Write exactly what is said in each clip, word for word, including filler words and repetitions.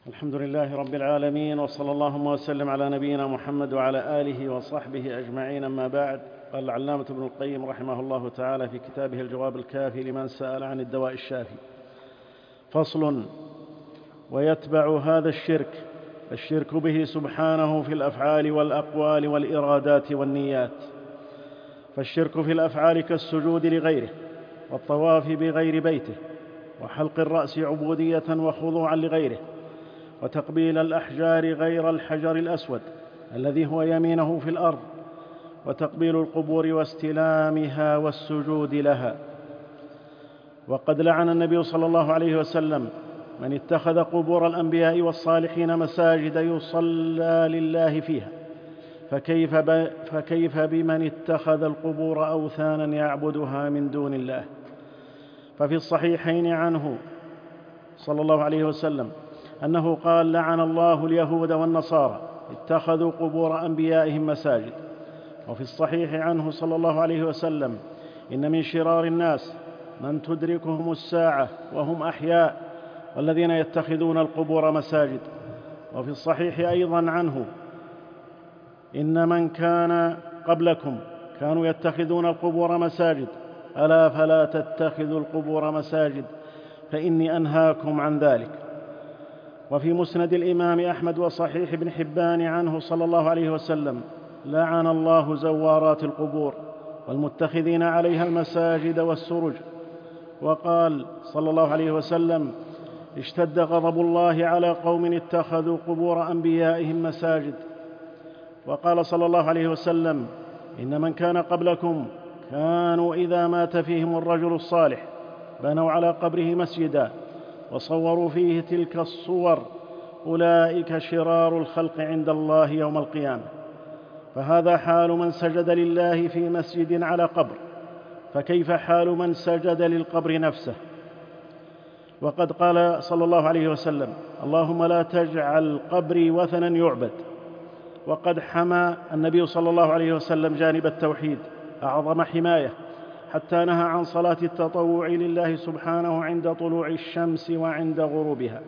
الحمد لله رب العالمين، وصلى اللهم وسلم على نبينا محمد وعلى آله وصحبه أجمعين. أما بعد، قال العلامة ابن القيم رحمه الله تعالى في كتابه الجواب الكافي لمن سأل عن الدواء الشافي: فصل: ويتبع هذا الشرك الشرك به سبحانه في الأفعال والأقوال والإرادات والنيات. فالشرك في الأفعال كالسجود لغيره، والطواف بغير بيته، وحلق الرأس عبودية وخضوعا لغيره، وتقبيل الأحجار غير الحجر الأسود الذي هو يمينه في الأرض، وتقبيل القبور واستلامها والسجود لها. وقد لعن النبي صلى الله عليه وسلم من اتخذ قبور الأنبياء والصالحين مساجد يصلى لله فيها، فكيف, ب... فكيف بمن اتخذ القبور أوثانا يعبدها من دون الله. ففي الصحيحين عنه صلى الله عليه وسلم أنه قال: لعن الله اليهود والنصارى اتخذوا قبور أنبيائهم مساجد. وفي الصحيح عنه صلى الله عليه وسلم: إن من شرار الناس من تدركهم الساعة وهم أحياء، والذين يتخذون القبور مساجد. وفي الصحيح أيضا عنه: إن من كان قبلكم كانوا يتخذون القبور مساجد، ألا فلا تتخذوا القبور مساجد فإني أنهاكم عن ذلك. وفي مسند الإمام أحمد وصحيح ابن حبان عنه صلى الله عليه وسلم: لعن الله زوارات القبور والمتخذين عليها المساجد والسرج. وقال صلى الله عليه وسلم: اشتد غضب الله على قوم اتخذوا قبور أنبيائهم مساجد. وقال صلى الله عليه وسلم: إن من كان قبلكم كانوا إذا مات فيهم الرجل الصالح بنوا على قبره مسجدا وصوروا فيه تلك الصور، أولئك شرار الخلق عند الله يوم القيامة. فهذا حال من سجد لله في مسجد على قبر، فكيف حال من سجد للقبر نفسه؟ وقد قال صلى الله عليه وسلم: اللهم لا تجعل قبري وثنا يعبد. وقد حمى النبي صلى الله عليه وسلم جانب التوحيد أعظم حماية، حتى نهى عن صلاة التطوع لله سبحانه عند طلوع الشمس وعند غروبها،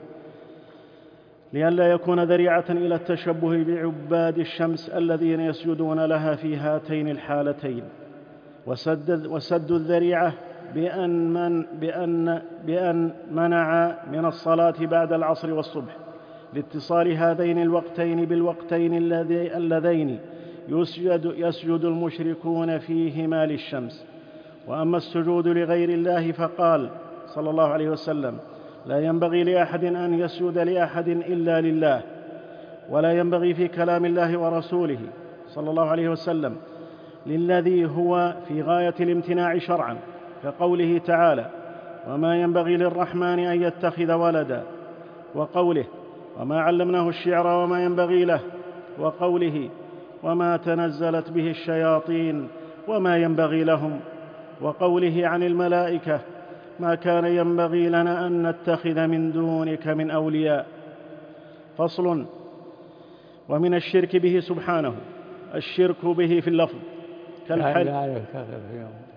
لئلا يكون ذريعة إلى التشبه بعباد الشمس الذين يسجدون لها في هاتين الحالتين. وسد, وسد الذريعة بأن, من بأن, بأن منع من الصلاة بعد العصر والصبح لاتصال هذين الوقتين بالوقتين اللذين يسجد, يسجد المشركون فيهما للشمس. وأما السجود لغير الله فقال صلى الله عليه وسلم: لا ينبغي لأحد أن يسجد لأحد إلا لله. ولا ينبغي في كلام الله ورسوله صلى الله عليه وسلم للذي هو في غاية الامتناع شرعا، كقوله تعالى: وما ينبغي للرحمن أن يتخذ ولدا، وقوله: وما علمناه الشعر وما ينبغي له، وقوله: وما تنزلت به الشياطين وما ينبغي لهم، وقوله عن الملائكة: ما كان ينبغي لنا أن نتخذ من دونك من أولياء. فصل: ومن الشرك به سبحانه الشرك به في اللفظ كالحلف